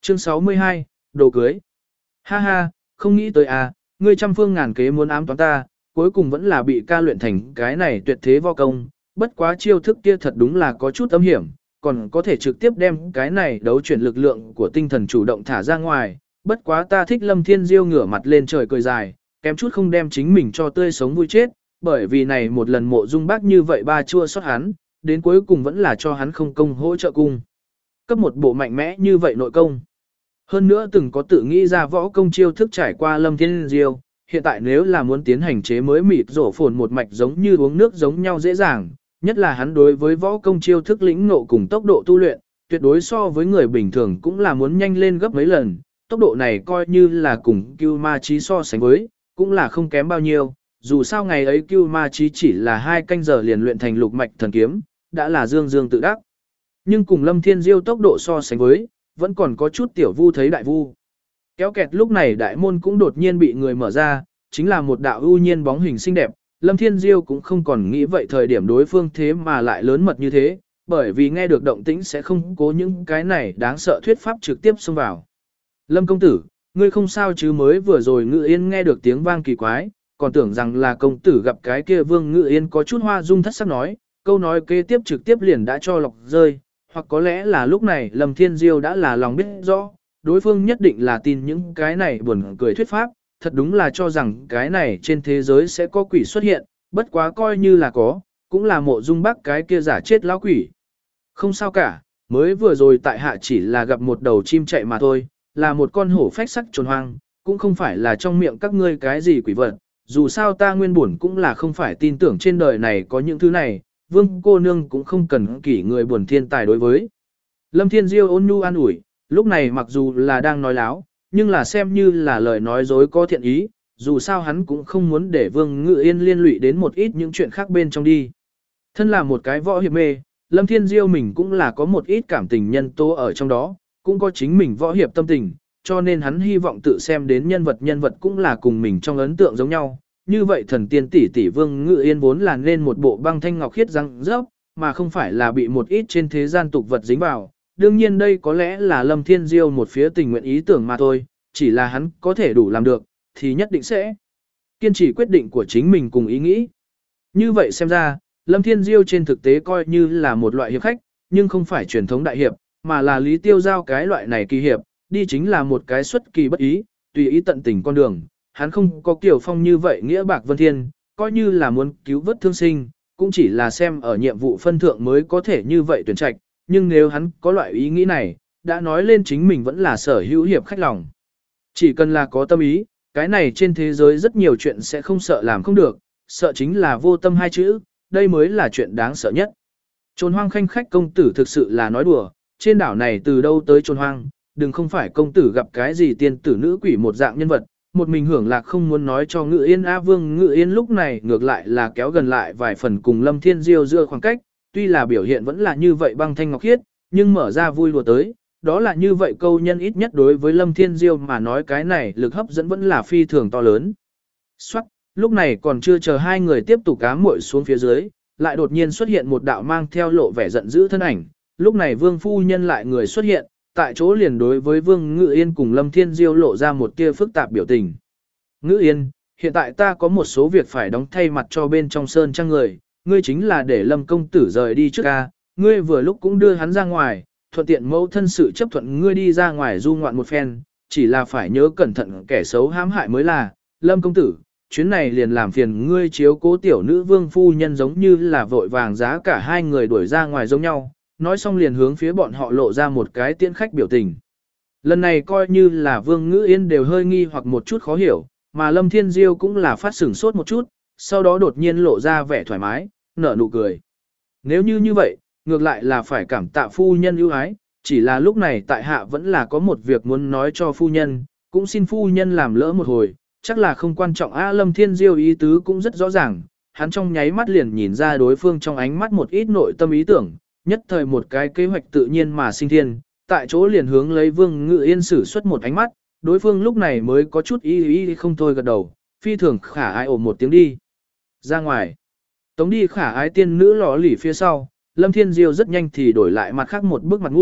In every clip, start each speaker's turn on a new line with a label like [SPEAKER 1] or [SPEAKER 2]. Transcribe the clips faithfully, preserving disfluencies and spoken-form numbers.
[SPEAKER 1] Chương sáu mươi hai, đồ cưới. Ha ha, không nghĩ tới à, ngươi trăm phương ngàn kế muốn ám toán ta, cuối cùng vẫn là bị ca luyện thành cái này tuyệt thế vo công, bất quá chiêu thức kia thật đúng là có chút âm hiểm, còn có thể trực tiếp đem cái này đấu chuyển lực lượng của tinh thần chủ động thả ra ngoài, bất quá ta thích Lâm Thiên Diêu ngửa mặt lên trời cười dài, kém chút không đem chính mình cho tươi sống vui chết, bởi vì này một lần Mộ Dung Bác như vậy ba chua xót hắn, đến cuối cùng vẫn là cho hắn không công hỗ trợ cung. Cấp một bộ mạnh mẽ như vậy nội công. Hơn nữa từng có tự nghĩ ra võ công chiêu thức trải qua Lâm Thiên Diêu, hiện tại nếu là muốn tiến hành chế mới mịt rổ phồn một mạch giống như uống nước giống nhau dễ dàng, nhất là hắn đối với võ công chiêu thức lĩnh ngộ cùng tốc độ tu luyện, tuyệt đối so với người bình thường cũng là muốn nhanh lên gấp mấy lần, tốc độ này coi như là cùng Cưu Ma Chí so sánh với, cũng là không kém bao nhiêu, dù sao ngày ấy Cưu Ma Chí chỉ là hai canh giờ liền luyện thành lục mạch thần kiếm, đã là dương dương tự đắc. Nhưng cùng Lâm Thiên Diêu tốc độ so sánh với, vẫn còn có chút tiểu vu thấy đại vu. Kéo kẹt lúc này đại môn cũng đột nhiên bị người mở ra, chính là một đạo ưu nhiên bóng hình xinh đẹp, Lâm Thiên Diêu cũng không còn nghĩ vậy thời điểm đối phương thế mà lại lớn mật như thế, bởi vì nghe được động tĩnh sẽ không cố những cái này đáng sợ thuyết pháp trực tiếp xông vào. Lâm công tử, ngươi không sao chứ, mới vừa rồi Ngự Yên nghe được tiếng vang kỳ quái, còn tưởng rằng là công tử gặp cái kia Vương Ngự Yên có chút hoa dung thất sắc nói, câu nói kế tiếp trực tiếp liền đã cho lọc rơi, hoặc có lẽ là lúc này Lâm Thiên Diêu đã là lòng biết rõ, đối phương nhất định là tin những cái này buồn cười thuyết pháp, thật đúng là cho rằng cái này trên thế giới sẽ có quỷ xuất hiện, bất quá coi như là có, cũng là Mộ Dung Bác cái kia giả chết lão quỷ. Không sao cả, mới vừa rồi tại hạ chỉ là gặp một đầu chim chạy mà thôi, là một con hổ phách sắc trồn hoang, cũng không phải là trong miệng các ngươi cái gì quỷ vật, dù sao ta nguyên bổn cũng là không phải tin tưởng trên đời này có những thứ này, Vương cô nương cũng không cần kỷ người buồn thiên tài đối với. Lâm Thiên Diêu ôn nhu an ủi, lúc này mặc dù là đang nói láo, nhưng là xem như là lời nói dối có thiện ý, dù sao hắn cũng không muốn để Vương Ngự Yên liên lụy đến một ít những chuyện khác bên trong đi. Thân là một cái võ hiệp mê, Lâm Thiên Diêu mình cũng là có một ít cảm tình nhân tố ở trong đó, cũng có chính mình võ hiệp tâm tình, cho nên hắn hy vọng tự xem đến nhân vật nhân vật cũng là cùng mình trong ấn tượng giống nhau. Như vậy thần tiên tỷ tỷ Vương Ngự Yên vốn là nên một bộ băng thanh ngọc khiết răng rớp, mà không phải là bị một ít trên thế gian tục vật dính vào. Đương nhiên đây có lẽ là Lâm Thiên Diêu một phía tình nguyện ý tưởng mà thôi, chỉ là hắn có thể đủ làm được, thì nhất định sẽ kiên trì quyết định của chính mình cùng ý nghĩ. Như vậy xem ra, Lâm Thiên Diêu trên thực tế coi như là một loại hiệp khách, nhưng không phải truyền thống đại hiệp, mà là Lý Tiêu Giao cái loại này kỳ hiệp, đi chính là một cái xuất kỳ bất ý, tùy ý tận tình con đường. Hắn không có Kiều Phong như vậy nghĩa bạc vân thiên, coi như là muốn cứu vớt thương sinh, cũng chỉ là xem ở nhiệm vụ phân thượng mới có thể như vậy tuyển trạch, nhưng nếu hắn có loại ý nghĩ này, đã nói lên chính mình vẫn là sở hữu hiệp khách lòng. Chỉ cần là có tâm ý, cái này trên thế giới rất nhiều chuyện sẽ không sợ làm không được, sợ chính là vô tâm hai chữ, đây mới là chuyện đáng sợ nhất. Trồn hoang khanh khách công tử thực sự là nói đùa, trên đảo này từ đâu tới trồn hoang, đừng không phải công tử gặp cái gì tiên tử nữ quỷ một dạng nhân vật, một mình hưởng lạc không muốn nói cho Ngự Yên. A Vương Ngự Yên lúc này ngược lại là kéo gần lại vài phần cùng Lâm Thiên Diêu giữa khoảng cách, tuy là biểu hiện vẫn là như vậy băng thanh ngọc khiết, nhưng mở ra vui lùa tới, đó là như vậy câu nhân ít nhất đối với Lâm Thiên Diêu mà nói cái này lực hấp dẫn vẫn là phi thường to lớn. Xoát, lúc này còn chưa chờ hai người tiếp tục ám muội xuống phía dưới, lại đột nhiên xuất hiện một đạo mang theo lộ vẻ giận dữ thân ảnh, lúc này Vương phu nhân lại người xuất hiện, tại chỗ liền đối với Vương Ngự Yên cùng Lâm Thiên Diêu lộ ra một tia phức tạp biểu tình. Ngự Yên, hiện tại ta có một số việc phải đóng thay mặt cho bên trong sơn trang người, ngươi chính là để Lâm công tử rời đi trước ca, ngươi vừa lúc cũng đưa hắn ra ngoài, thuận tiện mẫu thân sự chấp thuận ngươi đi ra ngoài du ngoạn một phen, chỉ là phải nhớ cẩn thận kẻ xấu hãm hại mới là, Lâm công tử, chuyến này liền làm phiền ngươi chiếu cố tiểu nữ Vương phu nhân giống như là vội vàng giá cả hai người đuổi ra ngoài giống nhau. Nói xong liền hướng phía bọn họ lộ ra một cái tiễn khách biểu tình. Lần này coi như là Vương Ngữ Yên đều hơi nghi hoặc một chút khó hiểu, mà Lâm Thiên Diêu cũng là phát sửng sốt một chút, sau đó đột nhiên lộ ra vẻ thoải mái, nở nụ cười. Nếu như như vậy, ngược lại là phải cảm tạ phu nhân ưu ái, chỉ là lúc này tại hạ vẫn là có một việc muốn nói cho phu nhân, cũng xin phu nhân làm lỡ một hồi, chắc là không quan trọng. A Lâm Thiên Diêu ý tứ cũng rất rõ ràng, hắn trong nháy mắt liền nhìn ra đối phương trong ánh mắt một ít nội tâm ý tưởng. Nhất thời một cái kế hoạch tự nhiên mà sinh thiên, tại chỗ liền hướng lấy Vương Ngự Yên sử xuất một ánh mắt, đối phương lúc này mới có chút ý ý không thôi gật đầu, phi thường khả ái ồ một tiếng đi. Ra ngoài, tống đi khả ái tiên nữ lò lỉ phía sau, Lâm Thiên Diêu rất nhanh thì đổi lại mặt khác một bước mặt mũi,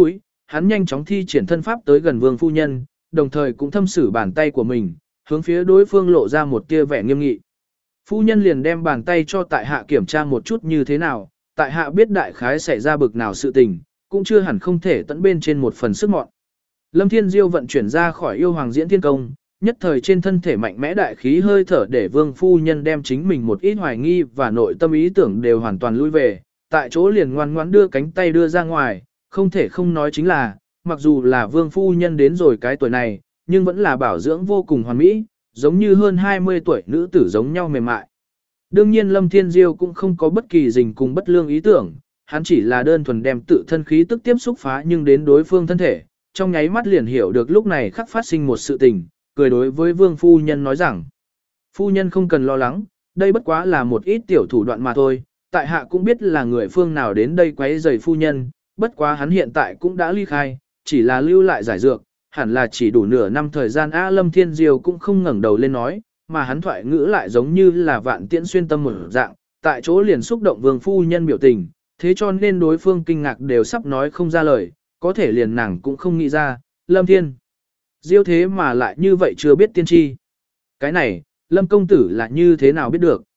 [SPEAKER 1] hắn nhanh chóng thi triển thân pháp tới gần Vương phu nhân, đồng thời cũng thâm sử bàn tay của mình, hướng phía đối phương lộ ra một tia vẻ nghiêm nghị. Phu nhân liền đem bàn tay cho tại hạ kiểm tra một chút như thế nào, tại hạ biết đại khái xảy ra bực nào sự tình, cũng chưa hẳn không thể tận bên trên một phần sức mọn. Lâm Thiên Diêu vận chuyển ra khỏi yêu hoàng diễn thiên công, nhất thời trên thân thể mạnh mẽ đại khí hơi thở để Vương phu nhân đem chính mình một ít hoài nghi và nội tâm ý tưởng đều hoàn toàn lui về, tại chỗ liền ngoan ngoãn đưa cánh tay đưa ra ngoài, không thể không nói chính là, mặc dù là Vương phu nhân đến rồi cái tuổi này, nhưng vẫn là bảo dưỡng vô cùng hoàn mỹ, giống như hơn hai mươi tuổi nữ tử giống nhau mềm mại. Đương nhiên Lâm Thiên Diêu cũng không có bất kỳ dình cùng bất lương ý tưởng, hắn chỉ là đơn thuần đem tự thân khí tức tiếp xúc phá nhưng đến đối phương thân thể, trong nháy mắt liền hiểu được lúc này khắc phát sinh một sự tình, cười đối với Vương phu nhân nói rằng: "Phu nhân không cần lo lắng, đây bất quá là một ít tiểu thủ đoạn mà thôi, tại hạ cũng biết là người phương nào đến đây quấy rầy phu nhân, bất quá hắn hiện tại cũng đã ly khai, chỉ là lưu lại giải dược, hẳn là chỉ đủ nửa năm thời gian." A Lâm Thiên Diêu cũng không ngẩng đầu lên nói, mà hắn thoại ngữ lại giống như là vạn tiễn xuyên tâm một dạng, tại chỗ liền xúc động Vương phu nhân biểu tình, thế cho nên đối phương kinh ngạc đều sắp nói không ra lời, có thể liền nàng cũng không nghĩ ra, Lâm Thiên Diêu thế mà lại như vậy chưa biết tiên tri. Cái này, Lâm công tử là như thế nào biết được?